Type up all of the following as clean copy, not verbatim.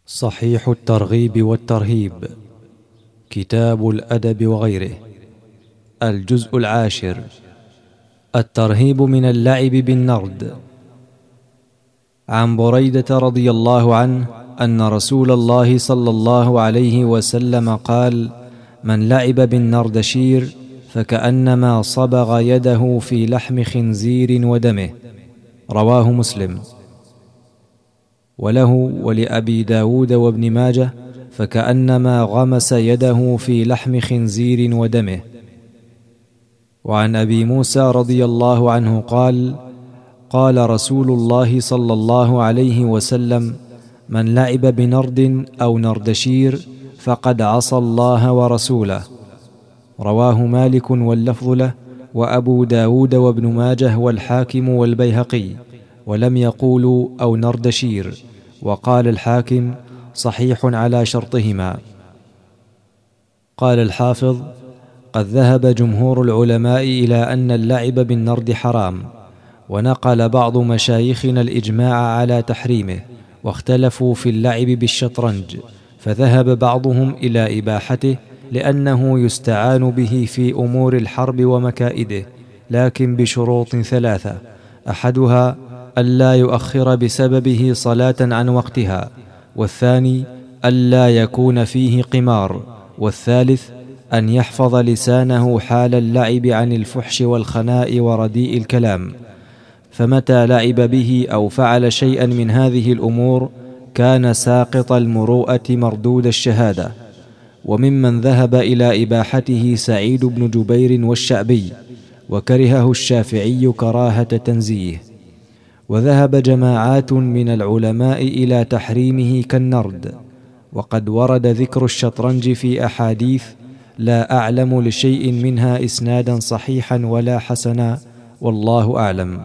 صحيح الترغيب والترهيب، كتاب الأدب وغيره. الجزء 10. الترهيب من اللعب بالنرد. عن بريدة رضي الله عنه أن رسول الله صلى الله عليه وسلم قال: من لعب بالنردشير فكأنما صبغ يده في لحم خنزير ودمه. رواه مسلم. وله ولأبي داود وابن ماجه: فكأنما غمس يده في لحم خنزير ودمه. وعن أبي موسى رضي الله عنه قال: قال رسول الله صلى الله عليه وسلم: من لعب بنرد أو نردشير فقد عصى الله ورسوله. رواه مالك واللفظ له، وأبو داود وابن ماجه والحاكم والبيهقي، ولم يقولوا أو نردشير. وقال الحاكم: صحيح على شرطهما. قال الحافظ: قد ذهب جمهور العلماء إلى أن اللعب بالنرد حرام، ونقل بعض مشايخنا الإجماع على تحريمه، واختلفوا في اللعب بالشطرنج، فذهب بعضهم إلى إباحته لأنه يستعان به في أمور الحرب ومكائده، لكن بشروط 3: أحدها ألا يؤخر بسببه صلاة عن وقتها، والثاني ألا يكون فيه قمار، والثالث أن يحفظ لسانه حال اللعب عن الفحش والخناء ورديء الكلام. فمتى لعب به أو فعل شيئا من هذه الأمور كان ساقط المروءة مردود الشهادة. وممن ذهب إلى إباحته سعيد بن جبير والشعبي، وكرهه الشافعي كراهة تنزيه. وذهب جماعات من العلماء إلى تحريمه كالنرد. وقد ورد ذكر الشطرنج في أحاديث لا أعلم لشيء منها إسنادا صحيحا ولا حسنا، والله أعلم.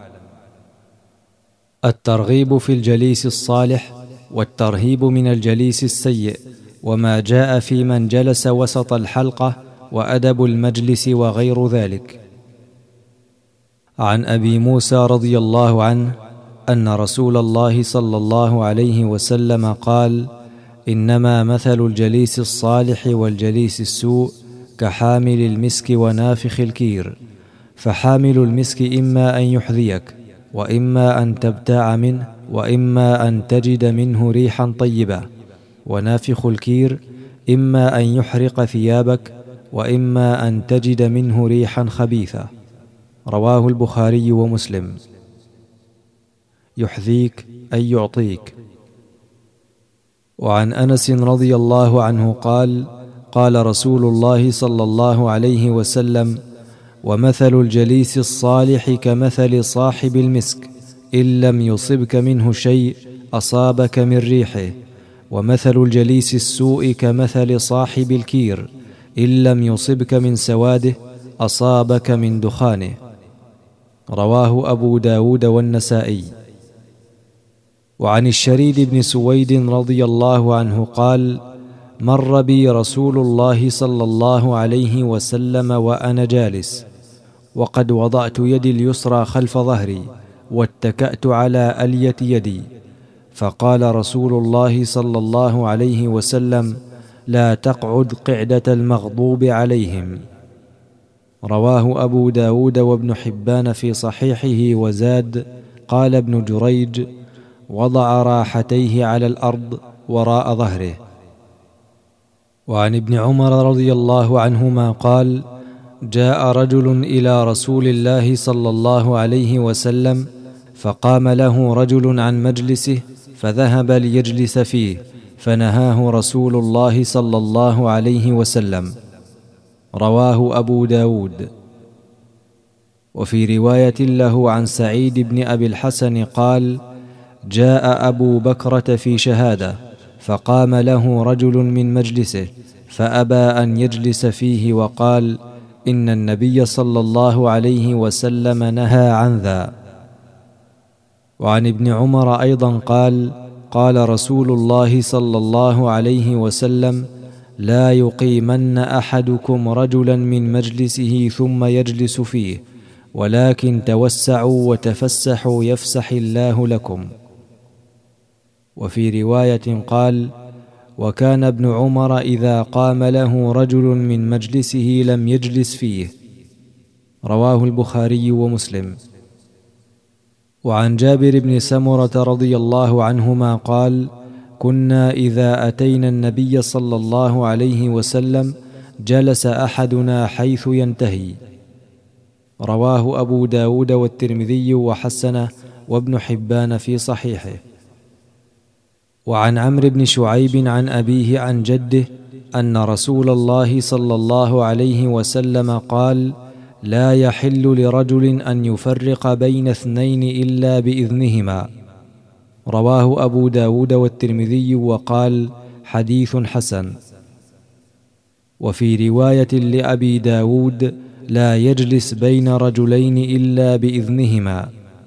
الترغيب في الجليس الصالح، والترهيب من الجليس السيء، وما جاء في من جلس وسط الحلقة، وأدب المجلس وغير ذلك. عن أبي موسى رضي الله عنه أن رسول الله صلى الله عليه وسلم قال: إنما مثل الجليس الصالح والجليس السوء كحامل المسك ونافخ الكير، فحامل المسك إما أن يحذيك، وإما أن تبتاع منه، وإما أن تجد منه ريحا طيبة، ونافخ الكير إما أن يحرق ثيابك، وإما أن تجد منه ريحا خبيثة. رواه البخاري ومسلم. يحذيك أي يعطيك. وعن أنس رضي الله عنه قال: قال رسول الله صلى الله عليه وسلم: ومثل الجليس الصالح كمثل صاحب المسك، إن لم يصبك منه شيء أصابك من ريحه، ومثل الجليس السوء كمثل صاحب الكير، إن لم يصبك من سواده أصابك من دخانه. رواه أبو داود والنسائي. وعن الشريد بن سويد رضي الله عنه قال: مر بي رسول الله صلى الله عليه وسلم وأنا جالس، وقد وضعت يدي اليسرى خلف ظهري، واتكأت على ألية يدي، فقال رسول الله صلى الله عليه وسلم: لا تقعد قعدة المغضوب عليهم. رواه أبو داود وابن حبان في صحيحه، وزاد: قال ابن جريج: وضع راحتيه على الأرض وراء ظهره. وعن ابن عمر رضي الله عنهما قال: جاء رجل إلى رسول الله صلى الله عليه وسلم، فقام له رجل عن مجلسه فذهب ليجلس فيه، فنهاه رسول الله صلى الله عليه وسلم. رواه أبو داود. وفي رواية له عن سعيد بن أبي الحسن قال: جاء أبو بكرة في شهادة، فقام له رجل من مجلسه فأبى أن يجلس فيه، وقال: إن النبي صلى الله عليه وسلم نهى عن ذا. وعن ابن عمر أيضا قال: قال رسول الله صلى الله عليه وسلم: لا يقيمن أحدكم رجلا من مجلسه ثم يجلس فيه، ولكن توسعوا وتفسحوا يفسح الله لكم. وفي رواية قال: وكان ابن عمر إذا قام له رجل من مجلسه لم يجلس فيه. رواه البخاري ومسلم. وعن جابر بن سمرة رضي الله عنهما قال: كنا إذا أتينا النبي صلى الله عليه وسلم جلس أحدنا حيث ينتهي. رواه أبو داود والترمذي وحسنه وابن حبان في صحيحه. وعن عمرو بن شعيب عن أبيه عن جده أن رسول الله صلى الله عليه وسلم قال: لا يحل لرجل أن يفرق بين اثنين إلا بإذنهما. رواه أبو داود والترمذي وقال: حديث حسن. وفي رواية لأبي داود: لا يجلس بين رجلين إلا بإذنهما.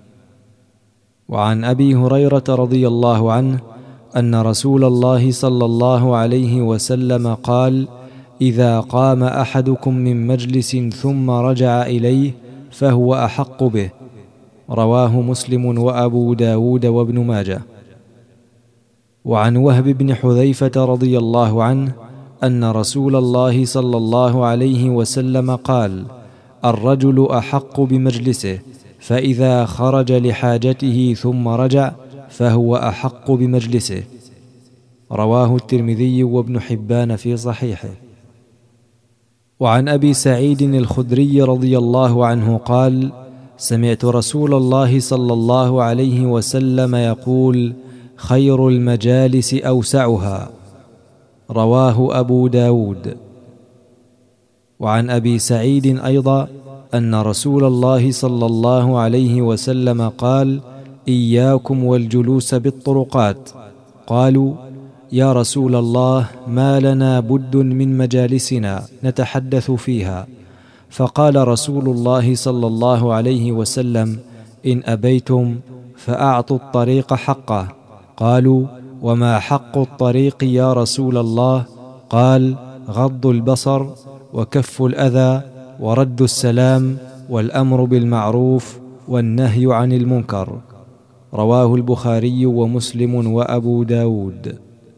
وعن أبي هريرة رضي الله عنه أن رسول الله صلى الله عليه وسلم قال: إذا قام أحدكم من مجلس ثم رجع إليه فهو أحق به. رواه مسلم وأبو داود وابن ماجه. وعن وهب بن حذيفة رضي الله عنه أن رسول الله صلى الله عليه وسلم قال: الرجل أحق بمجلسه، فإذا خرج لحاجته ثم رجع فهو أحق بمجلسه. رواه الترمذي وابن حبان في صحيحه. وعن أبي سعيد الخدري رضي الله عنه قال: سمعت رسول الله صلى الله عليه وسلم يقول: خير المجالس أوسعها. رواه أبو داود. وعن أبي سعيد أيضا أن رسول الله صلى الله عليه وسلم قال: إياكم والجلوس بالطرقات. قالوا: يا رسول الله، ما لنا بد من مجالسنا نتحدث فيها. فقال رسول الله صلى الله عليه وسلم: إن أبيتم فأعطوا الطريق حقه. قالوا: وما حق الطريق يا رسول الله؟ قال: غض البصر، وكف الأذى، ورد السلام، والأمر بالمعروف، والنهي عن المنكر. رواه البخاري ومسلم وأبو داود.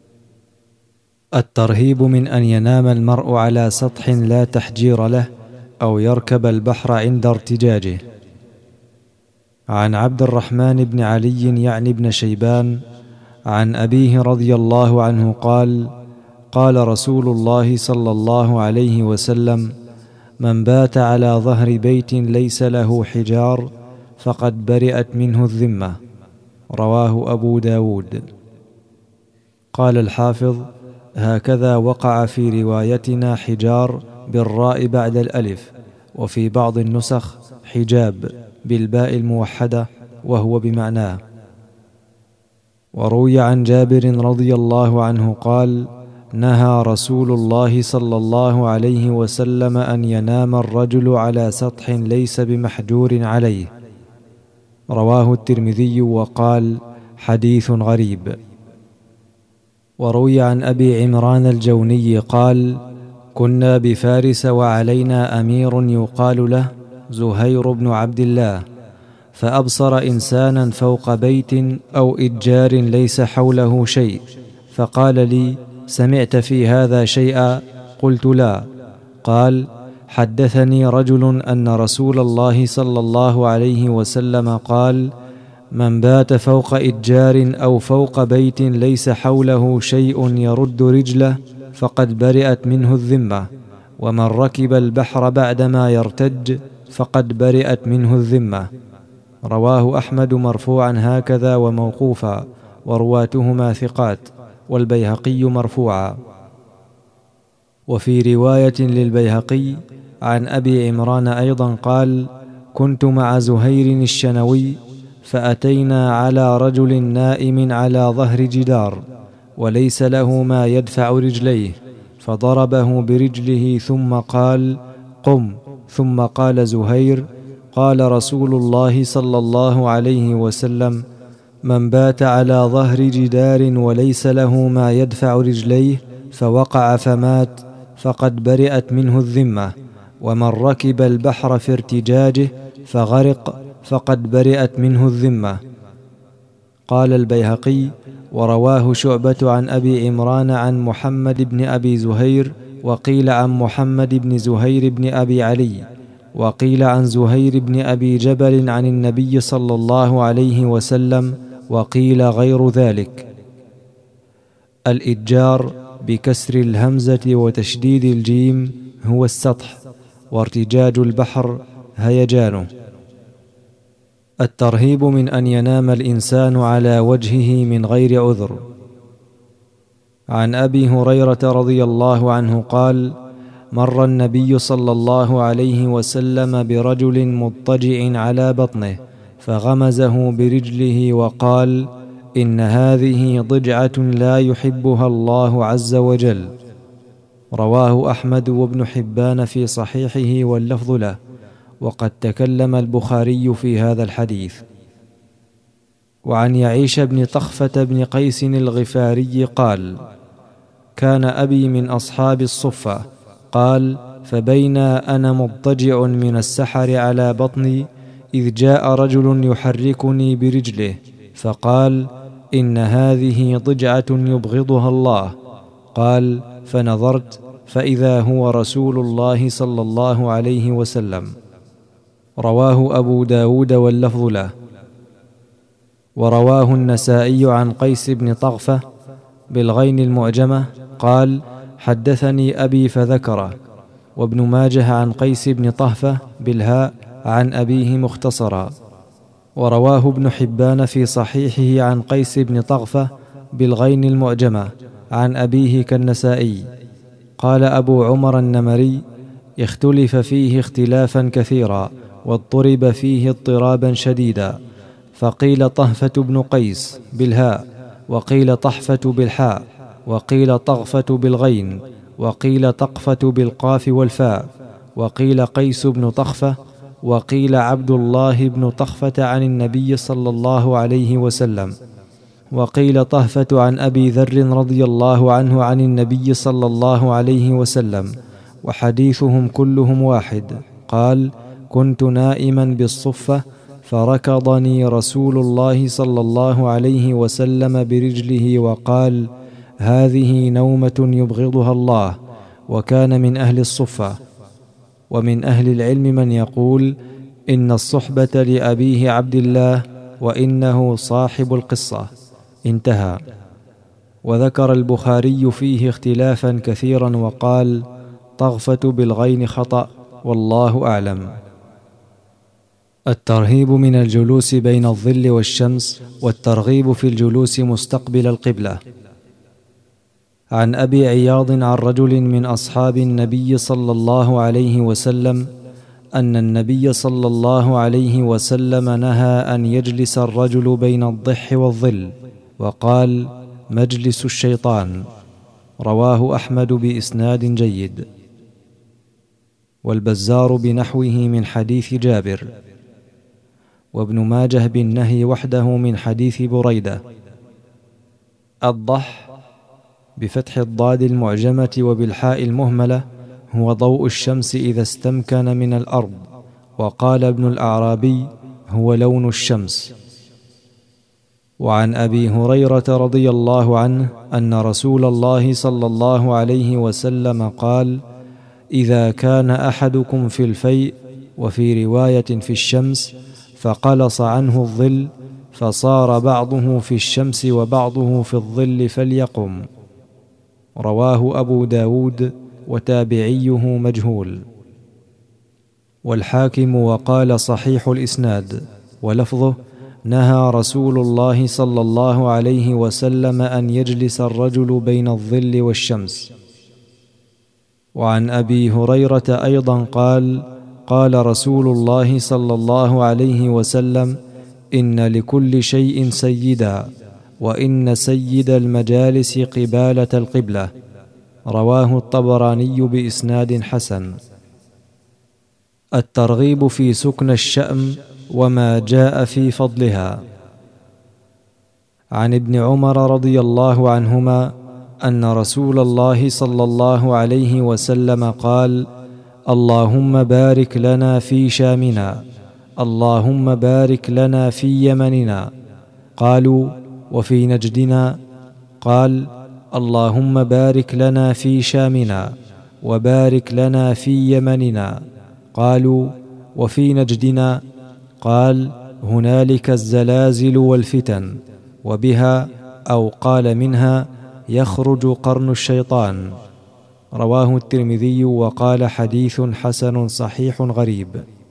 الترهيب من أن ينام المرء على سطح لا تحجير له، أو يركب البحر عند ارتجاجه. عن عبد الرحمن بن علي يعني بن شيبان عن أبيه رضي الله عنه قال: قال رسول الله صلى الله عليه وسلم: من بات على ظهر بيت ليس له حجار فقد برئت منه الذمة. رواه أبو داود. قال الحافظ: هكذا وقع في روايتنا حجار بالراء بعد الألف، وفي بعض النسخ حجاب بالباء الموحدة وهو بمعناه. وروي عن جابر رضي الله عنه قال: نهى رسول الله صلى الله عليه وسلم أن ينام الرجل على سطح ليس بمحجور عليه. رواه الترمذي وقال: حديث غريب. وروي عن أبي عمران الجوني قال: كنا بفارس وعلينا أمير يقال له زهير بن عبد الله، فأبصر إنسانا فوق بيت أو إتجار ليس حوله شيء، فقال لي: سمعت في هذا شيئا؟ قلت: لا. قال: حدثني رجل أن رسول الله صلى الله عليه وسلم قال: من بات فوق إتجار أو فوق بيت ليس حوله شيء يرد رجله فقد برئت منه الذمة، ومن ركب البحر بعدما يرتج فقد برئت منه الذمة. رواه أحمد مرفوعا هكذا وموقوفا، ورواتهما ثقات، والبيهقي مرفوعا. وفي رواية للبيهقي عن أبي عمران أيضا قال: كنت مع زهير الشنوي فأتينا على رجل نائم على ظهر جدار وليس له ما يدفع رجليه، فضربه برجله ثم قال: قم. ثم قال زهير: قال رسول الله صلى الله عليه وسلم: من بات على ظهر جدار وليس له ما يدفع رجليه فوقع فمات فقد برئت منه الذمة، ومن ركب البحر في ارتجاجه فغرق فقد برئت منه الذمة. قال البيهقي: ورواه شعبة عن أبي عمران عن محمد بن أبي زهير، وقيل عن محمد بن زهير بن أبي علي، وقيل عن زهير بن أبي جبل عن النبي صلى الله عليه وسلم، وقيل غير ذلك. الإتجار بكسر الهمزة وتشديد الجيم هو السطح، وارتجاج البحر هيجانه. الترهيب من أن ينام الإنسان على وجهه من غير عذر. عن أبي هريرة رضي الله عنه قال: مر النبي صلى الله عليه وسلم برجل مضطجع على بطنه فغمزه برجله وقال: إن هذه ضجعة لا يحبها الله عز وجل. رواه أحمد وابن حبان في صحيحه واللفظ له، وقد تكلم البخاري في هذا الحديث. وعن يعيش بن طخفة بن قيس الغفاري قال: كان أبي من أصحاب الصفة، قال: فبينا أنا مضطجع من السحر على بطني إذ جاء رجل يحركني برجله فقال: إن هذه ضجعة يبغضها الله. قال: فنظرت فإذا هو رسول الله صلى الله عليه وسلم. رواه أبو داود واللفظ له. ورواه النسائي عن قيس بن طغفة بالغين المعجمة قال: حدثني أبي فذكره. وابن ماجه عن قيس بن طهفة بالهاء عن أبيه مختصرا. ورواه ابن حبان في صحيحه عن قيس بن طغفة بالغين المعجمة عن أبيه كالنسائي. قال أبو عمر النمري: اختلف فيه اختلافا كثيرا، واضطرب فيه اضطرابا شديدا، فقيل طهفة بن قيس بالهاء، وقيل طحفة بالحاء، وقيل طغفة بالغين، وقيل طقفة بالقاف والفاء، وقيل قيس بن طخفة، وقيل عبد الله بن طخفة عن النبي صلى الله عليه وسلم، وقيل طهفة عن أبي ذر رضي الله عنه عن النبي صلى الله عليه وسلم، وحديثهم كلهم واحد. قال: كنت نائما بالصفة فركضني رسول الله صلى الله عليه وسلم برجله وقال: هذه نومة يبغضها الله. وكان من أهل الصفة. ومن أهل العلم من يقول إن الصحبة لأبيه عبد الله، وإنه صاحب القصة. انتهى. وذكر البخاري فيه اختلافا كثيرا وقال: طغفة بالغين خطأ، والله أعلم. الترهيب من الجلوس بين الظل والشمس، والترغيب في الجلوس مستقبل القبلة. عن أبي عياض عن رجل من أصحاب النبي صلى الله عليه وسلم أن النبي صلى الله عليه وسلم نهى أن يجلس الرجل بين الضح والظل، وقال: مجلس الشيطان. رواه أحمد بإسناد جيد، والبزار بنحوه من حديث جابر، وابن ماجه بالنهي وحده من حديث بريدة. الضح بفتح الضاد المعجمة وبالحاء المهملة هو ضوء الشمس إذا استمكن من الأرض، وقال ابن الأعرابي: هو لون الشمس. وعن أبي هريرة رضي الله عنه أن رسول الله صلى الله عليه وسلم قال: إذا كان أحدكم في الفيء، وفي رواية في الشمس، فقلص عنه الظل فصار بعضه في الشمس وبعضه في الظل فليقم. رواه أبو داود، وتابعيه مجهول. والحاكم وقال صحيح الإسناد، ولفظه: نهى رسول الله صلى الله عليه وسلم أن يجلس الرجل بين الظل والشمس. وعن أبي هريرة أيضا قال: قال رسول الله صلى الله عليه وسلم: إن لكل شيء سيدا، وإن سيد المجالس قبالة القبلة. رواه الطبراني بإسناد حسن. الترغيب في سكن الشأم وما جاء في فضلها. عن ابن عمر رضي الله عنهما أن رسول الله صلى الله عليه وسلم قال: اللهم بارك لنا في شامنا، اللهم بارك لنا في يمننا. قالوا: وفي نجدنا؟ قال: اللهم بارك لنا في شامنا، وبارك لنا في يمننا. قالوا: وفي نجدنا؟ قال: هنالك الزلازل والفتن، وبها أو قال منها يخرج قرن الشيطان. رواه الترمذي وقال: حديث حسن صحيح غريب.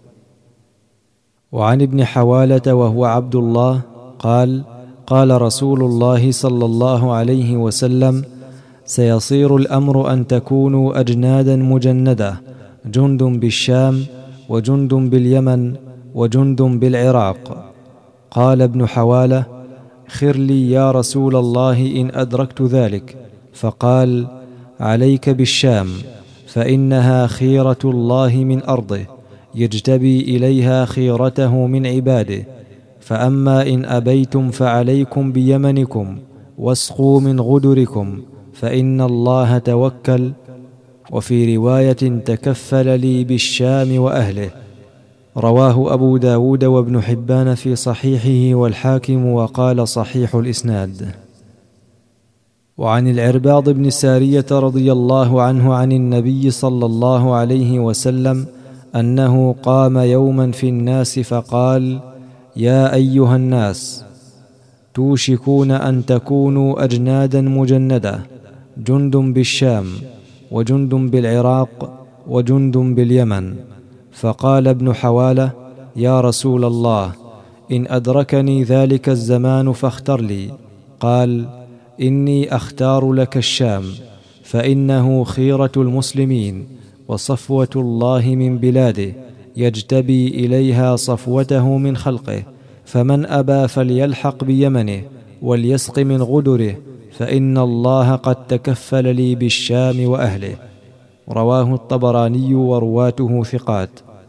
وعن ابن حوالة وهو عبد الله قال: قال رسول الله صلى الله عليه وسلم: سيصير الأمر أن تكونوا أجنادا مجندة، جند بالشام، وجند باليمن، وجند بالعراق. قال ابن حوالة: خر لي يا رسول الله إن أدركت ذلك. فقال: عليك بالشام، فإنها خيرة الله من أرضه، يجتبي إليها خيرته من عباده. فأما إن أبيتم فعليكم بيمنكم، واسقوا من غدركم، فإن الله توكل. وفي رواية: تكفل لي بالشام وأهله. رواه أبو داود وابن حبان في صحيحه، والحاكم وقال: صحيح الإسناد. وعن العرباض بن سارية رضي الله عنه عن النبي صلى الله عليه وسلم أنه قام يوما في الناس فقال: يا أيها الناس، توشكون أن تكونوا أجنادا مجندة، جند بالشام، وجند بالعراق، وجند باليمن. فقال ابن حوالة: يا رسول الله، إن أدركني ذلك الزمان فاختر لي. قال: إني أختار لك الشام، فإنه خيرة المسلمين، وصفوة الله من بلاده، يجتبي إليها صفوته من خلقه. فمن أبى فليلحق بيمنه، وليسق من غدره، فإن الله قد تكفل لي بالشام وأهله. رواه الطبراني ورواته ثقات.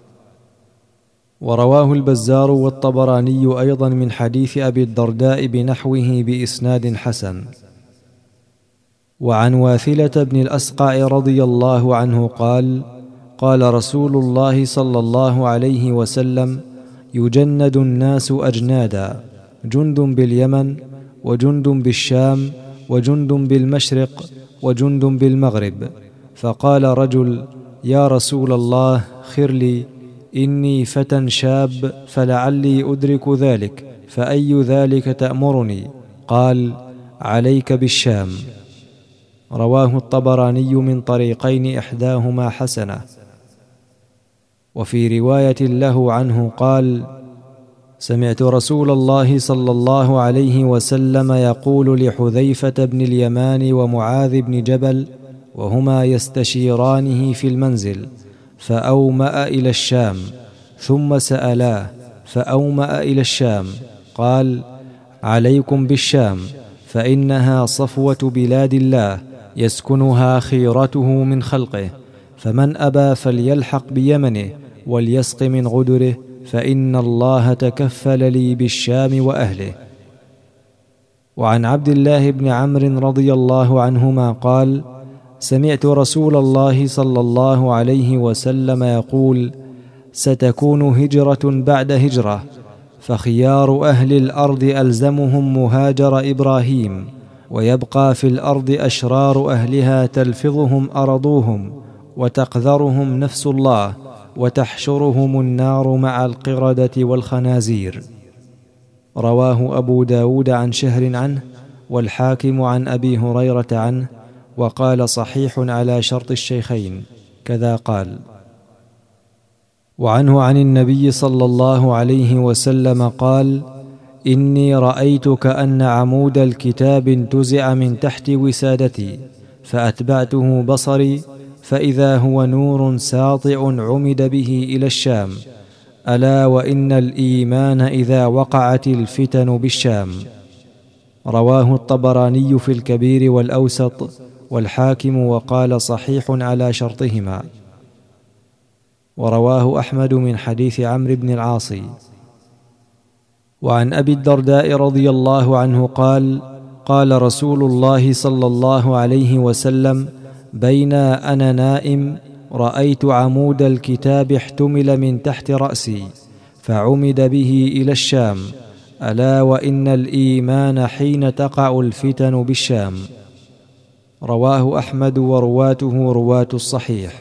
ورواه البزار والطبراني أيضا من حديث أبي الدرداء بنحوه بإسناد حسن. وعن واثلة بن الأسقع رضي الله عنه قال: قال رسول الله صلى الله عليه وسلم: يجند الناس أجنادا، جند باليمن، وجند بالشام، وجند بالمشرق، وجند بالمغرب. فقال رجل: يا رسول الله، خر لي، إني فتى شاب، فلعلي أدرك ذلك، فأي ذلك تأمرني؟ قال: عليك بالشام. رواه الطبراني من طريقين إحداهما حسنة. وفي رواية له عنه قال: سمعت رسول الله صلى الله عليه وسلم يقول لحذيفة بن اليمان ومعاذ بن جبل وهما يستشيرانه في المنزل، فأومأ إلى الشام، ثم سألاه فأومأ إلى الشام. قال: عليكم بالشام، فإنها صفوة بلاد الله، يسكنها خيرته من خلقه. فمن أبى فليلحق بيمنه، وليسق من غدره، فإن الله تكفل لي بالشام وأهله. وعن عبد الله بن عمرو رضي الله عنهما قال: سمعت رسول الله صلى الله عليه وسلم يقول: ستكون هجرة بعد هجرة، فخيار أهل الأرض ألزمهم مهاجر إبراهيم، ويبقى في الأرض أشرار أهلها تلفظهم أرضوهم، وتقذرهم نفس الله، وتحشرهم النار مع القردة والخنازير. رواه أبو داود عن شهر عنه، والحاكم عن أبي هريرة عنه، وقال: صحيح على شرط الشيخين. كذا قال. وعنه عن النبي صلى الله عليه وسلم قال: إني رأيت كأن عمود الكتاب انتزع من تحت وسادتي، فأتبعته بصري، فإذا هو نور ساطع عمد به إلى الشام. ألا وإن الإيمان إذا وقعت الفتن بالشام. رواه الطبراني في الكبير والأوسط، والحاكم وقال: صحيح على شرطهما. ورواه أحمد من حديث عمرو بن العاص. وعن أبي الدرداء رضي الله عنه قال: قال رسول الله صلى الله عليه وسلم: بين أنا نائم رأيت عمود الكتاب احتمل من تحت رأسي، فعمد به إلى الشام. ألا وإن الإيمان حين تقع الفتن بالشام. رواه أحمد ورواته رواة الصحيح.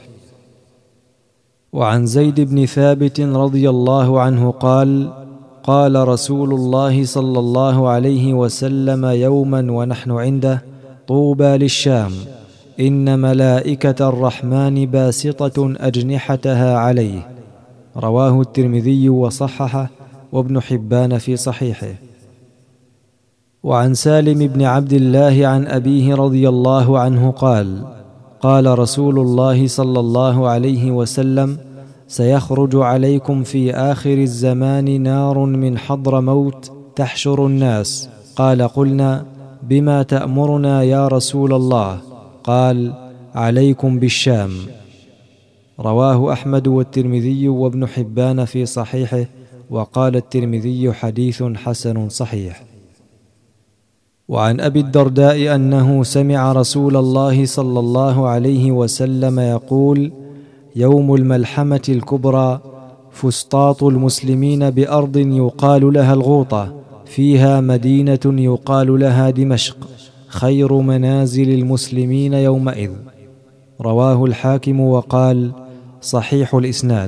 وعن زيد بن ثابت رضي الله عنه قال: قال رسول الله صلى الله عليه وسلم يوما ونحن عنده: طوبى للشام، إن ملائكة الرحمن باسطة أجنحتها عليه. رواه الترمذي وصححه وابن حبان في صحيحه. وعن سالم بن عبد الله عن أبيه رضي الله عنه قال: قال رسول الله صلى الله عليه وسلم: سيخرج عليكم في آخر الزمان نار من حضرموت تحشر الناس. قال: قلنا: بما تأمرنا يا رسول الله؟ قال: عليكم بالشام. رواه أحمد والترمذي وابن حبان في صحيحه، وقال الترمذي: حديث حسن صحيح. وعن أبي الدرداء أنه سمع رسول الله صلى الله عليه وسلم يقول: يوم الملحمة الكبرى فسطاط المسلمين بأرض يقال لها الغوطة، فيها مدينة يقال لها دمشق، خير منازل المسلمين يومئذ. رواه الحاكم وقال: صحيح الإسناد.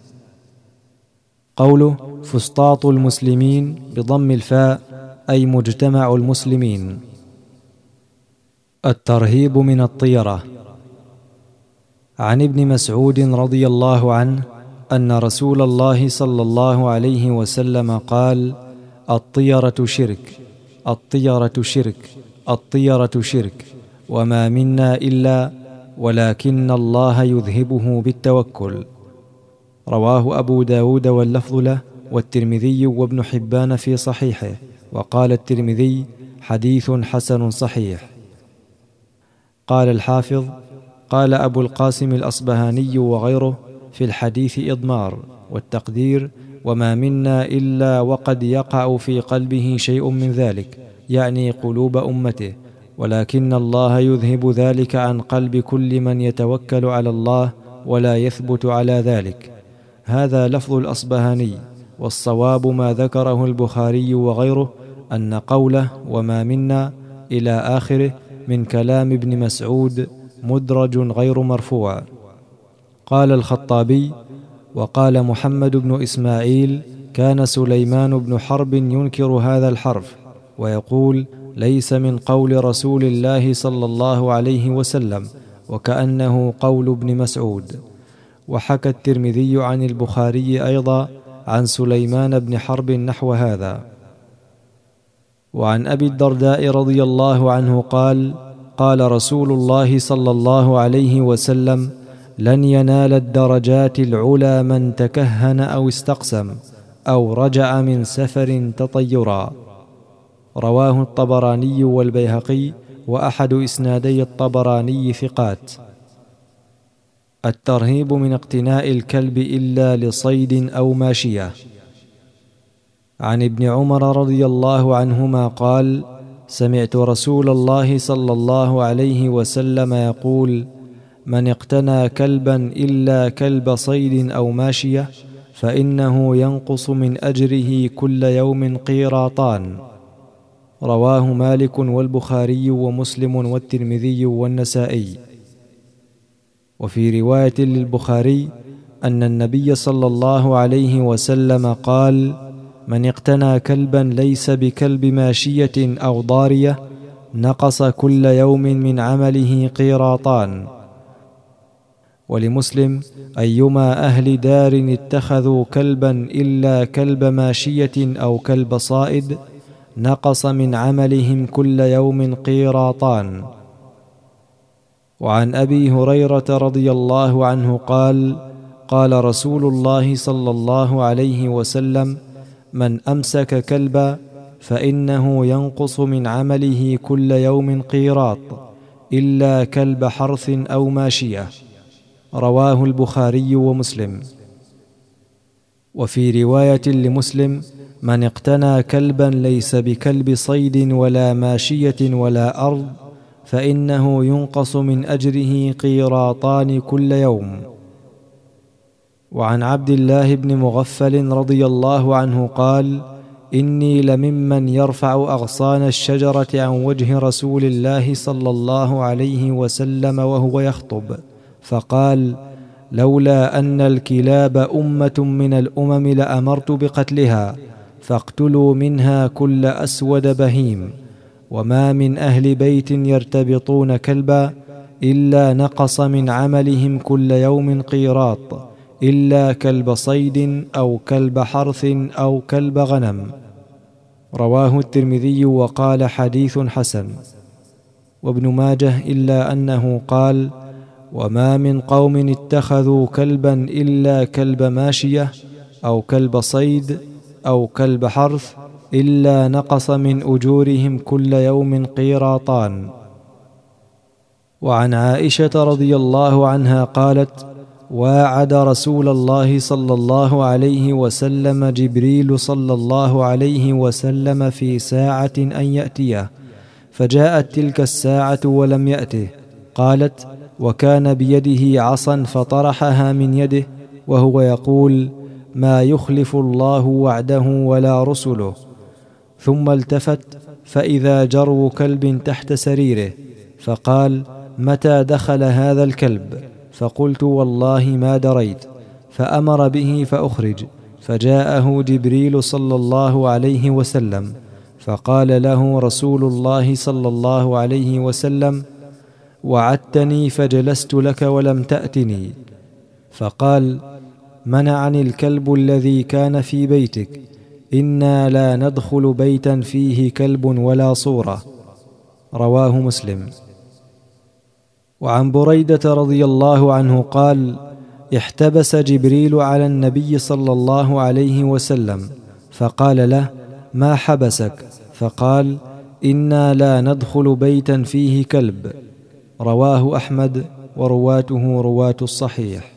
قوله فسطاط المسلمين بضم الفاء أي مجتمع المسلمين. الترهيب من الطيرة. عن ابن مسعود رضي الله عنه أن رسول الله صلى الله عليه وسلم قال: الطيرة شرك، الطيرة شرك، الطيرة شرك، وما منا إلا ولكن الله يذهبه بالتوكل. رواه أبو داود واللفظ له، والترمذي وابن حبان في صحيحه، وقال الترمذي: حديث حسن صحيح. قال الحافظ: قال أبو القاسم الأصبهاني وغيره في الحديث إضمار، والتقدير: وما منا إلا وقد يقع في قلبه شيء من ذلك، يعني قلوب أمته، ولكن الله يذهب ذلك عن قلب كل من يتوكل على الله ولا يثبت على ذلك. هذا لفظ الأصبهاني، والصواب ما ذكره البخاري وغيره أن قوله وما منا إلى آخره من كلام ابن مسعود مدرج غير مرفوع. قال الخطابي: وقال محمد بن إسماعيل: كان سليمان بن حرب ينكر هذا الحرف ويقول: ليس من قول رسول الله صلى الله عليه وسلم، وكأنه قول ابن مسعود. وحكى الترمذي عن البخاري أيضا عن سليمان بن حرب نحو هذا. وعن أبي الدرداء رضي الله عنه قال: قال رسول الله صلى الله عليه وسلم: لن ينال الدرجات العلى من تكهن أو استقسم أو رجع من سفر تطيرا. رواه الطبراني والبيهقي، وأحد إسنادي الطبراني ثقات. الترهيب من اقتناء الكلب إلا لصيد أو ماشية. عن ابن عمر رضي الله عنهما قال: سمعت رسول الله صلى الله عليه وسلم يقول: من اقتنى كلبا إلا كلب صيد أو ماشية فإنه ينقص من أجره كل يوم قيراطان. رواه مالك والبخاري ومسلم والترمذي والنسائي. وفي رواية للبخاري أن النبي صلى الله عليه وسلم قال: من اقتنى كلبا ليس بكلب ماشية أو ضارية نقص كل يوم من عمله قيراطان. ولمسلم: أيما أهل دار اتخذوا كلبا إلا كلب ماشية أو كلب صائد نقص من عملهم كل يوم قيراطان. وعن أبي هريرة رضي الله عنه قال: قال رسول الله صلى الله عليه وسلم: من أمسك كلبا فإنه ينقص من عمله كل يوم قيراط إلا كلب حرث أو ماشية. رواه البخاري ومسلم. وفي رواية لمسلم: من اقتنى كلبا ليس بكلب صيد ولا ماشية ولا أرض فإنه ينقص من أجره قيراطان كل يوم. وعن عبد الله بن مغفل رضي الله عنه قال: إني لممن يرفع أغصان الشجرة عن وجه رسول الله صلى الله عليه وسلم وهو يخطب، فقال: لولا أن الكلاب أمة من الأمم لأمرت بقتلها، فاقتلوا منها كل أسود بهيم. وما من أهل بيت يرتبطون كلبا إلا نقص من عملهم كل يوم قيراط، إلا كلب صيد أو كلب حرث أو كلب غنم. رواه الترمذي وقال: حديث حسن. وابن ماجه إلا أنه قال: وما من قوم اتخذوا كلبا إلا كلب ماشية أو كلب صيد أو كلب حرث إلا نقص من أجورهم كل يوم قيراطان. وعن عائشة رضي الله عنها قالت: واعد رسول الله صلى الله عليه وسلم جبريل صلى الله عليه وسلم في ساعة أن يأتيه، فجاءت تلك الساعة ولم يأته. قالت: وكان بيده عصا فطرحها من يده وهو يقول: ما يخلف الله وعده ولا رسله. ثم التفت فإذا جرو كلب تحت سريره، فقال: متى دخل هذا الكلب؟ فقلت: والله ما دريت. فأمر به فأخرج، فجاءه جبريل صلى الله عليه وسلم، فقال له رسول الله صلى الله عليه وسلم: وعدتني فجلست لك ولم تأتني. فقال: منعني الكلب الذي كان في بيتك، إنا لا ندخل بيتا فيه كلب ولا صورة. رواه مسلم. وعن بريدة رضي الله عنه قال: احتبس جبريل على النبي صلى الله عليه وسلم، فقال له: ما حبسك؟ فقال: إنا لا ندخل بيتا فيه كلب. رواه أحمد ورواته رواة الصحيح.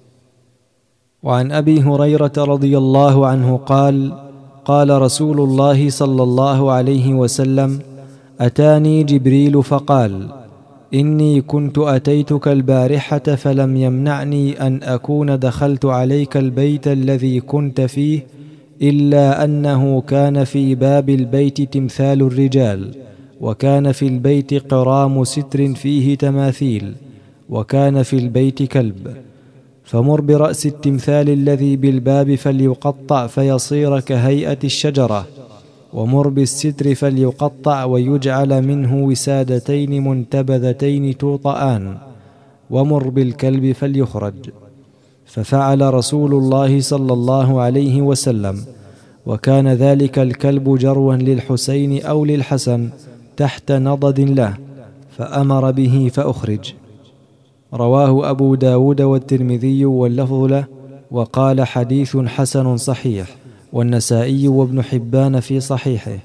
وعن أبي هريرة رضي الله عنه قال: قال رسول الله صلى الله عليه وسلم: أتاني جبريل فقال: إني كنت أتيتك البارحة فلم يمنعني أن أكون دخلت عليك البيت الذي كنت فيه، إلا أنه كان في باب البيت تمثال الرجال، وكان في البيت قرام ستر فيه تماثيل، وكان في البيت كلب. فمر برأس التمثال الذي بالباب فليقطع فيصير كهيئة الشجرة، ومر بالستر فليقطع ويجعل منه وسادتين منتبذتين توطآن، ومر بالكلب فليخرج. ففعل رسول الله صلى الله عليه وسلم، وكان ذلك الكلب جروا للحسين أو للحسن تحت نضد له، فأمر به فأخرج. رواه أبو داود والترمذي واللفظ له، وقال: حديث حسن صحيح، والنسائي وابن حبان في صحيحه.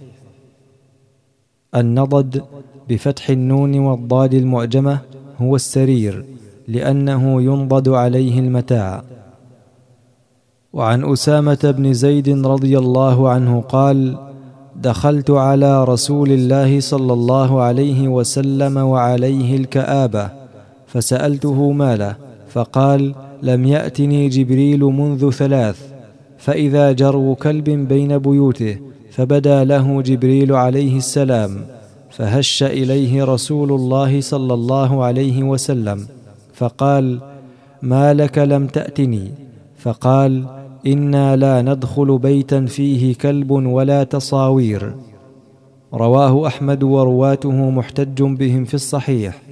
النضد بفتح النون والضاد المعجمة هو السرير، لأنه ينضد عليه المتاع. وعن أسامة بن زيد رضي الله عنه قال: دخلت على رسول الله صلى الله عليه وسلم وعليه الكآبة، فسألته ما له، فقال: لم يأتني جبريل منذ 3، فإذا جرو كلب بين بيوته، فبدا له جبريل عليه السلام، فهش إليه رسول الله صلى الله عليه وسلم، فقال: ما لك لم تأتني؟ فقال: إنا لا ندخل بيتا فيه كلب ولا تصاوير. رواه أحمد ورواته محتج بهم في الصحيح.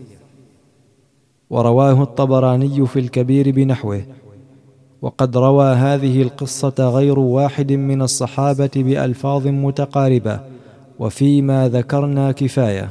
ورواه الطبراني في الكبير بنحوه. وقد روى هذه القصة غير واحد من الصحابة بألفاظ متقاربة، وفيما ذكرنا كفاية.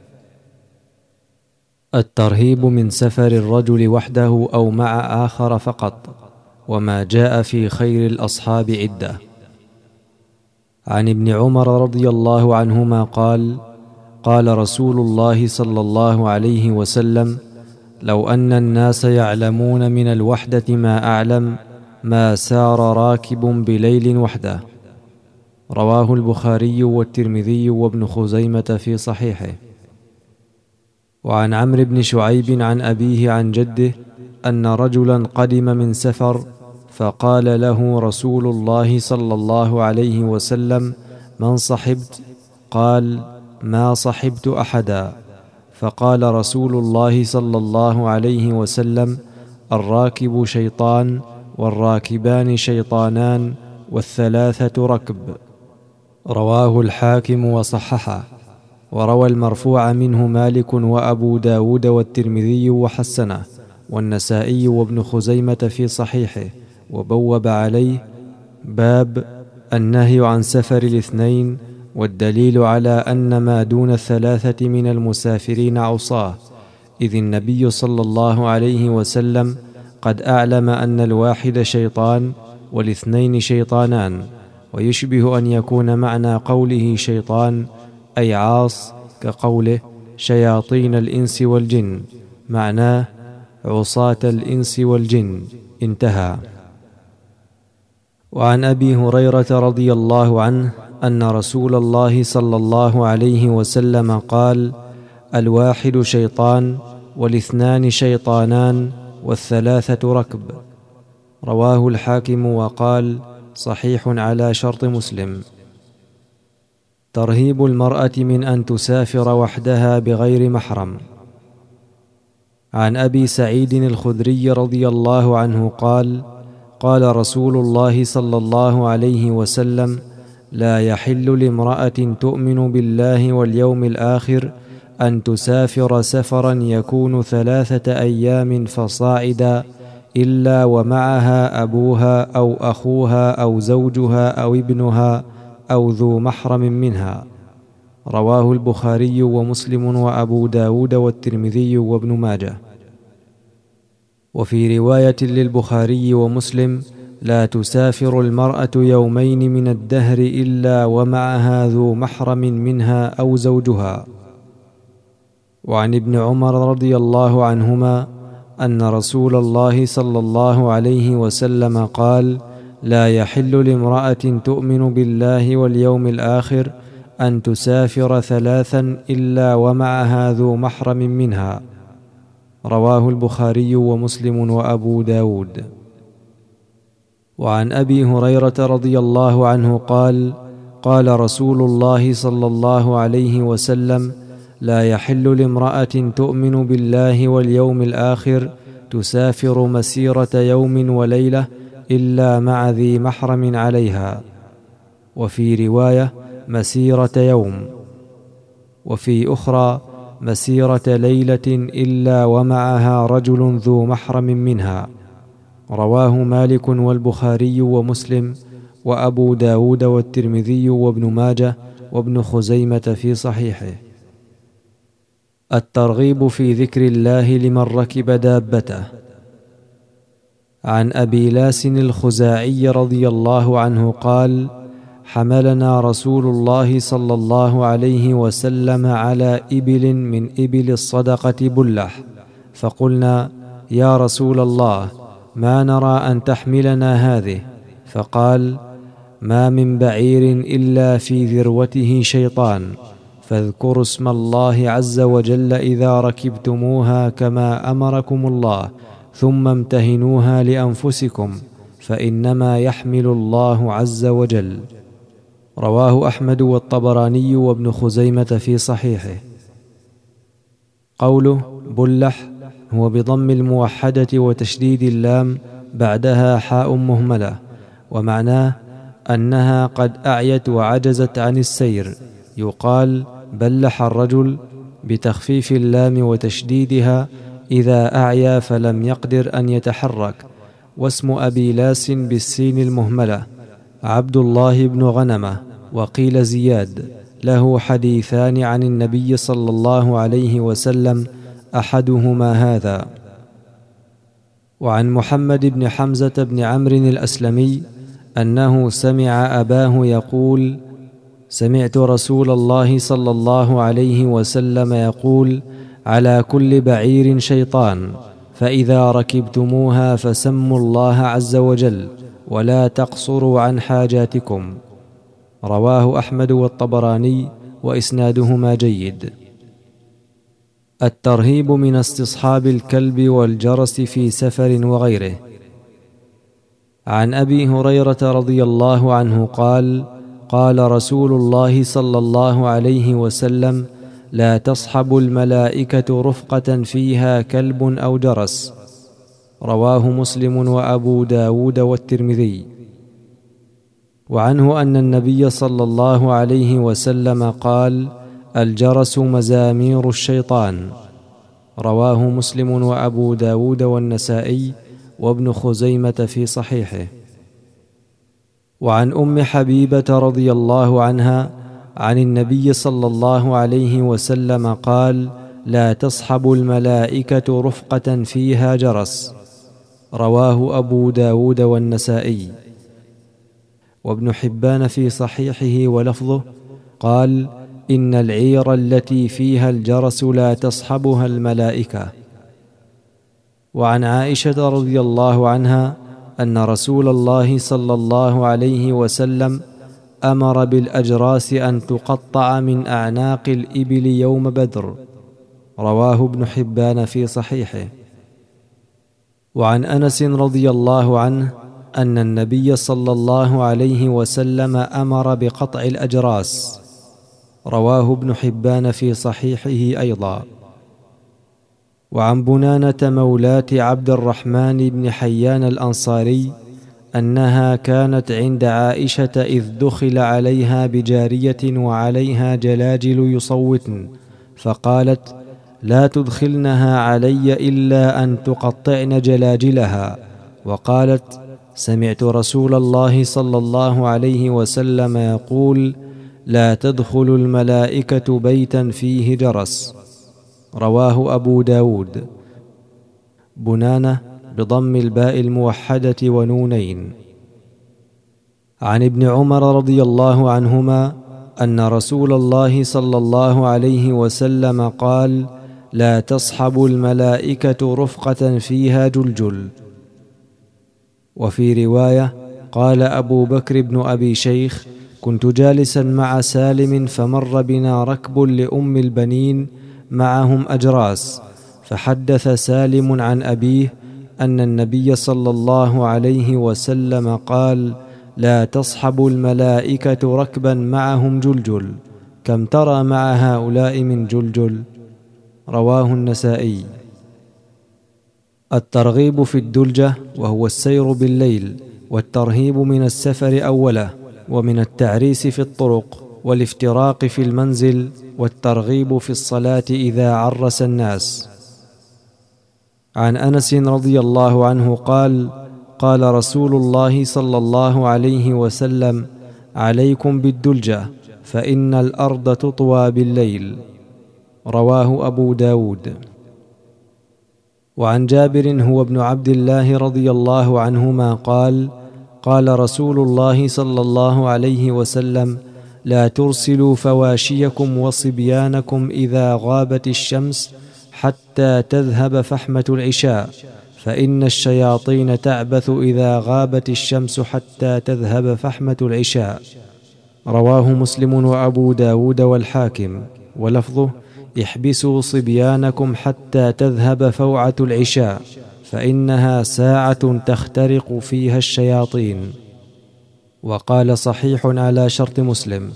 الترهيب من سفر الرجل وحده أو مع آخر فقط، وما جاء في خير الأصحاب عدة. عن ابن عمر رضي الله عنهما قال: قال رسول الله صلى الله عليه وسلم: لو أن الناس يعلمون من الوحدة ما أعلم ما سار راكب بليل وحده. رواه البخاري والترمذي وابن خزيمة في صحيحه. وعن عمرو بن شعيب عن أبيه عن جده أن رجلا قدم من سفر، فقال له رسول الله صلى الله عليه وسلم: من صحبت؟ قال: ما صحبت أحدا. فقال رسول الله صلى الله عليه وسلم: الراكب شيطان، والراكبان شيطانان، والثلاثة ركب. رواه الحاكم وصححه. وروى المرفوع منه مالك وأبو داود والترمذي وحسنه، والنسائي وابن خزيمة في صحيحه، وبوب عليه: باب النهي عن سفر الاثنين، والدليل على أن ما دون الثلاثة من المسافرين عصاه، إذ النبي صلى الله عليه وسلم قد أعلم أن الواحد شيطان والاثنين شيطانان، ويشبه أن يكون معنى قوله شيطان أي عاص، كقوله شياطين الإنس والجن، معناه عصاة الإنس والجن. انتهى. وعن أبي هريرة رضي الله عنه أن رسول الله صلى الله عليه وسلم قال: الواحد شيطان، والاثنان شيطانان، والثلاثة ركب. رواه الحاكم وقال: صحيح على شرط مسلم. ترهيب المرأة من أن تسافر وحدها بغير محرم. عن أبي سعيد الخدري رضي الله عنه قال: قال رسول الله صلى الله عليه وسلم: لا يحل لامرأة تؤمن بالله واليوم الآخر أن تسافر سفرا يكون 3 أيام فصاعدا إلا ومعها أبوها أو أخوها أو زوجها أو ابنها أو ذو محرم منها. رواه البخاري ومسلم وأبو داود والترمذي وابن ماجه. وفي رواية للبخاري ومسلم: لا تسافر المرأة يومين من الدهر إلا ومعها ذو محرم منها أو زوجها. وعن ابن عمر رضي الله عنهما أن رسول الله صلى الله عليه وسلم قال: لا يحل لامرأة تؤمن بالله واليوم الآخر أن تسافر 3 إلا ومعها ذو محرم منها. رواه البخاري ومسلم وأبو داود. وعن أبي هريرة رضي الله عنه قال: قال رسول الله صلى الله عليه وسلم: لا يحل لامرأة تؤمن بالله واليوم الآخر تسافر مسيرة يوم وليلة إلا مع ذي محرم عليها. وفي رواية: مسيرة يوم. وفي أخرى: مسيرة ليلة إلا ومعها رجل ذو محرم منها. رواه مالك والبخاري ومسلم وأبو داود والترمذي وابن ماجه وابن خزيمة في صحيحه. الترغيب في ذكر الله لمن ركب دابته. عن أبي لاس الخزاعي رضي الله عنه قال: حملنا رسول الله صلى الله عليه وسلم على إبل من إبل الصدقة بلح، فقلنا: يا رسول الله، ما نرى أن تحملنا هذه. فقال: ما من بعير إلا في ذروته شيطان، فاذكروا اسم الله عز وجل إذا ركبتموها كما أمركم الله، ثم امتهنوها لأنفسكم، فإنما يحمل الله عز وجل. رواه أحمد والطبراني وابن خزيمة في صحيحه. قوله بلح هو بضم الموحدة وتشديد اللام بعدها حاء مهملة، ومعناه أنها قد أعيت وعجزت عن السير. يقال بلح الرجل بتخفيف اللام وتشديدها إذا أعيا فلم يقدر أن يتحرك. واسم أبي لاس بالسين المهملة عبد الله بن غنمة، وقيل زياد. له حديثان عن النبي صلى الله عليه وسلم، أحدهما هذا. وعن محمد بن حمزة بن عمرو الأسلمي أنه سمع أباه يقول: سمعت رسول الله صلى الله عليه وسلم يقول: على كل بعير شيطان، فإذا ركبتموها فسموا الله عز وجل ولا تقصروا عن حاجاتكم. رواه أحمد والطبراني وإسنادهما جيد. الترهيب من استصحاب الكلب والجرس في سفر وغيره. عن أبي هريرة رضي الله عنه قال: قال رسول الله صلى الله عليه وسلم: لا تصحب الملائكة رفقة فيها كلب أو جرس. رواه مسلم وأبو داود والترمذي. وعنه أن النبي صلى الله عليه وسلم قال: الجرس مزامير الشيطان. رواه مسلم وأبو داود والنسائي وابن خزيمة في صحيحه. وعن أم حبيبة رضي الله عنها عن النبي صلى الله عليه وسلم قال: لا تصحب الملائكة رفقة فيها جرس. رواه أبو داود والنسائي. وابن حبان في صحيحه ولفظه قال: إن العير التي فيها الجرس لا تصحبها الملائكة. وعن عائشة رضي الله عنها أن رسول الله صلى الله عليه وسلم أمر بالأجراس أن تقطع من أعناق الإبل يوم بدر. رواه ابن حبان في صحيحه. وعن أنس رضي الله عنه أن النبي صلى الله عليه وسلم أمر بقطع الأجراس. رواه ابن حبان في صحيحه أيضا. وعن بنانة مولاة عبد الرحمن بن حيان الأنصاري أنها كانت عند عائشة إذ دخل عليها بجارية وعليها جلاجل يصوتن، فقالت: لا تدخلنها علي إلا أن تقطعن جلاجلها. وقالت: سمعت رسول الله صلى الله عليه وسلم يقول: لا تدخل الملائكة بيتا فيه جرس. رواه أبو داود. بنانة بضم الباء الموحدة ونونين. عن ابن عمر رضي الله عنهما أن رسول الله صلى الله عليه وسلم قال: لا تصحب الملائكة رفقة فيها جلجل. وفي رواية قال أبو بكر بن أبي شيخ: كنت جالسا مع سالم فمر بنا ركب لأم البنين معهم أجراس، فحدث سالم عن أبيه أن النبي صلى الله عليه وسلم قال: لا تصحب الملائكة ركبا معهم جلجل، كم ترى مع هؤلاء من جلجل؟ رواه النسائي. الترغيب في الدلجة وهو السير بالليل، والترهيب من السفر أوله، ومن التعريس في الطرق، والافتراق في المنزل، والترغيب في الصلاة إذا عرس الناس. عن أنس رضي الله عنه قال: قال رسول الله صلى الله عليه وسلم: عليكم بالدلجة فإن الأرض تطوى بالليل. رواه أبو داود. وعن جابر هو ابن عبد الله رضي الله عنهما قال: قال رسول الله صلى الله عليه وسلم: لا ترسلوا فواشيكم وصبيانكم إذا غابت الشمس حتى تذهب فحمة العشاء، فإن الشياطين تعبث إذا غابت الشمس حتى تذهب فحمة العشاء. رواه مسلم وأبو داود والحاكم، ولفظه: احبسوا صبيانكم حتى تذهب فوعة العشاء، فإنها ساعة تخترق فيها الشياطين. وقال: صحيح على شرط مسلم.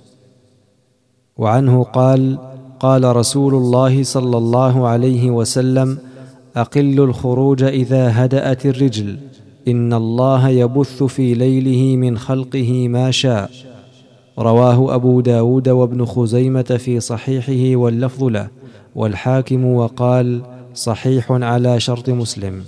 وعنه قال: قال رسول الله صلى الله عليه وسلم: أقلوا الخروج إذا هدأت الرجل، إن الله يبث في ليله من خلقه ما شاء. رواه أبو داود وابن خزيمة في صحيحه واللفظ له، والحاكم وقال: صحيح على شرط مسلم.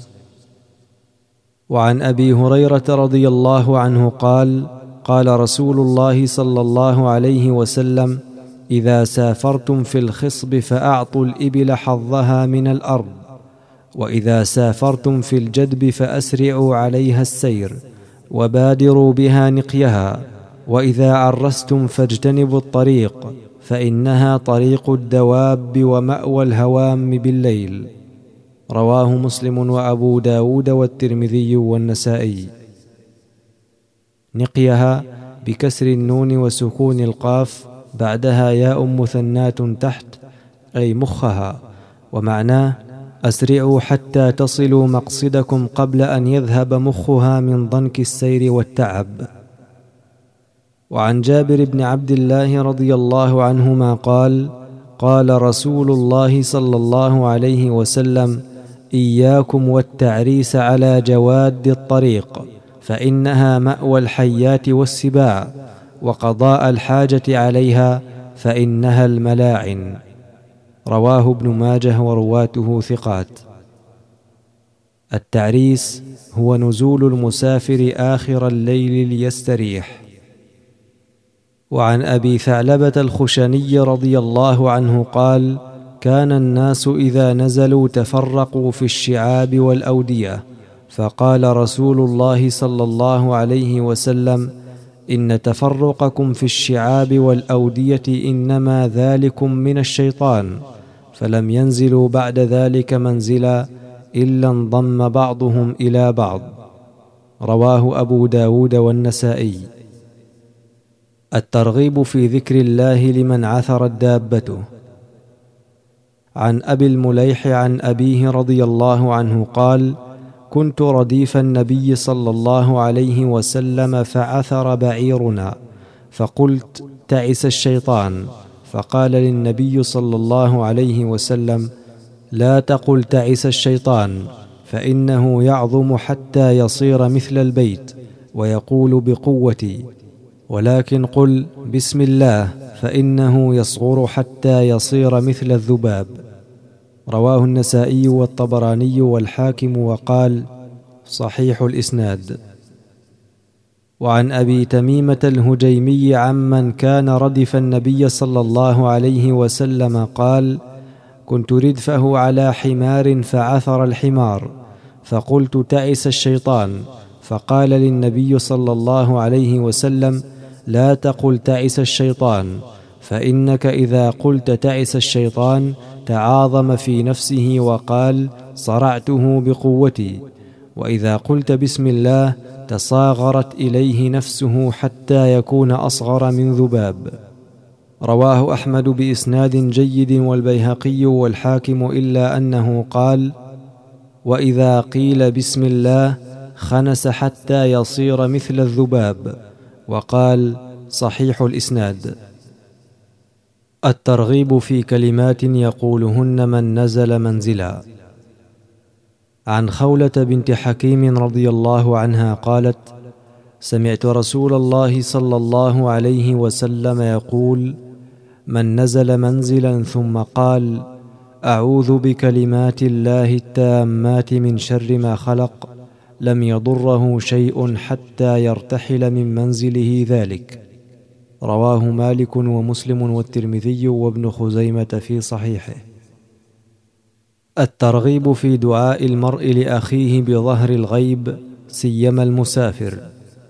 وعن أبي هريرة رضي الله عنه قال: قال رسول الله صلى الله عليه وسلم: إذا سافرتم في الخصب فأعطوا الإبل حظها من الأرض، وإذا سافرتم في الجدب فأسرعوا عليها السير، وبادروا بها نقيها، وإذا عرستم فاجتنبوا الطريق، فإنها طريق الدواب ومأوى الهوام بالليل. رواه مسلم وأبو داود والترمذي والنسائي. نقيها بكسر النون وسكون القاف، بعدها ياء مثنات تحت، أي مخها، ومعناه: أسرعوا حتى تصلوا مقصدكم قبل أن يذهب مخها من ضنك السير والتعب. وعن جابر بن عبد الله رضي الله عنهما قال: قال رسول الله صلى الله عليه وسلم: إياكم والتعريس على جواد الطريق، فإنها مأوى الحيات والسباع، وقضاء الحاجة عليها، فإنها الملاعن. رواه ابن ماجه ورواته ثقات. التعريس هو نزول المسافر آخر الليل ليستريح. وعن أبي ثعلبة الخشني رضي الله عنه قال: كان الناس إذا نزلوا تفرقوا في الشعاب والأودية، فقال رسول الله صلى الله عليه وسلم: إن تفرقكم في الشعاب والأودية إنما ذلكم من الشيطان، فلم ينزلوا بعد ذلك منزلا إلا انضم بعضهم إلى بعض. رواه أبو داود والنسائي. الترغيب في ذكر الله لمن عثرت دابته. عن أبي المليح عن أبيه رضي الله عنه قال: كنت رديف النبي صلى الله عليه وسلم فعثر بعيرنا، فقلت: تعس الشيطان. فقال للنبي صلى الله عليه وسلم: لا تقل تعس الشيطان، فإنه يعظم حتى يصير مثل البيت ويقول بقوتي، ولكن قل بسم الله، فإنه يصغر حتى يصير مثل الذباب. رواه النسائي والطبراني والحاكم، وقال: صحيح الإسناد. وعن أبي تميمة الهجيمي عمن كان ردف النبي صلى الله عليه وسلم قال: كنت ردفه على حمار فعثر الحمار، فقلت: تعس الشيطان. فقال للنبي صلى الله عليه وسلم: لا تقل تعس الشيطان، فإنك إذا قلت تعس الشيطان تعاظم في نفسه وقال: صرعته بقوتي، وإذا قلت بسم الله تصاغرت إليه نفسه حتى يكون أصغر من ذباب. رواه أحمد بإسناد جيد والبيهقي والحاكم، إلا أنه قال: وإذا قيل بسم الله خنس حتى يصير مثل الذباب. وقال: صحيح الإسناد. الترغيب في كلمات يقولهن من نزل منزلا. عن خولة بنت حكيم رضي الله عنها قالت: سمعت رسول الله صلى الله عليه وسلم يقول: من نزل منزلا ثم قال: أعوذ بكلمات الله التامات من شر ما خلق، لم يضره شيء حتى يرتحل من منزله ذلك. رواه مالك ومسلم والترمذي وابن خزيمة في صحيحه. الترغيب في دعاء المرء لأخيه بظهر الغيب، سيما المسافر.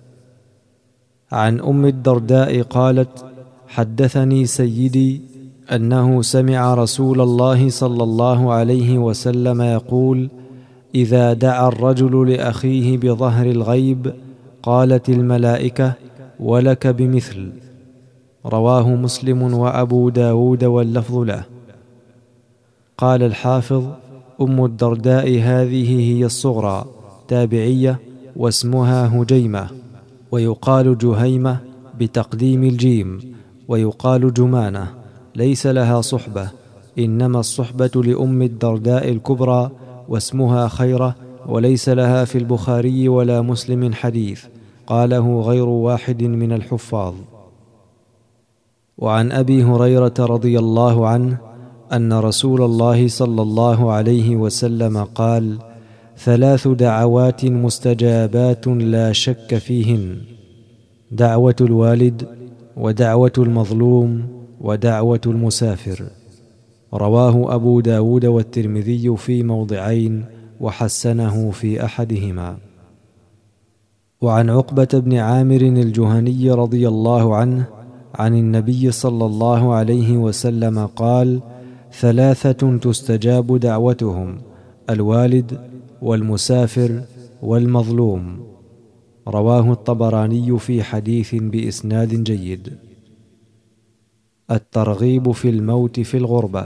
عن أم الدرداء قالت: حدثني سيدي أنه سمع رسول الله صلى الله عليه وسلم يقول: إذا دعا الرجل لأخيه بظهر الغيب قالت الملائكة: ولك بمثل. رواه مسلم وأبو داود واللفظ له. قال الحافظ: أم الدرداء هذه هي الصغرى، تابعية، واسمها هجيمة، ويقال جهيمة بتقديم الجيم، ويقال جمانة، ليس لها صحبة، إنما الصحبة لأم الدرداء الكبرى، واسمها خيرة، وليس لها في البخاري ولا مسلم حديث، قاله غير واحد من الحفاظ. وعن أبي هريرة رضي الله عنه أن رسول الله صلى الله عليه وسلم قال: 3 دعوات مستجابات لا شك فيهن: دعوة الوالد، ودعوة المظلوم، ودعوة المسافر. رواه أبو داود والترمذي في موضعين، وحسنه في أحدهما. وعن عقبة بن عامر الجهني رضي الله عنه عن النبي صلى الله عليه وسلم قال: 3 تستجاب دعوتهم: الوالد، والمسافر، والمظلوم. رواه الطبراني في حديث بإسناد جيد. الترغيب في الموت في الغربة.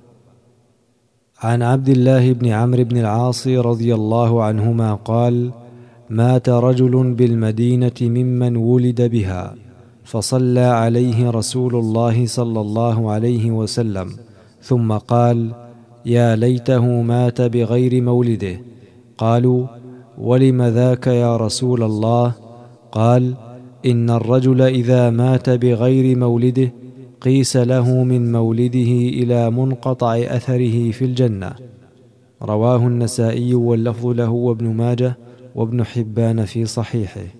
عن عبد الله بن عمرو بن العاص رضي الله عنهما قال: مات رجل بالمدينة ممن ولد بها، فصلى عليه رسول الله صلى الله عليه وسلم ثم قال: يا ليته مات بغير مولده. قالوا: ولم ذاك يا رسول الله؟ قال: إن الرجل إذا مات بغير مولده قيس له من مولده إلى منقطع أثره في الجنة. رواه النسائي واللفظ له وابن ماجه وابن حبان في صحيحه.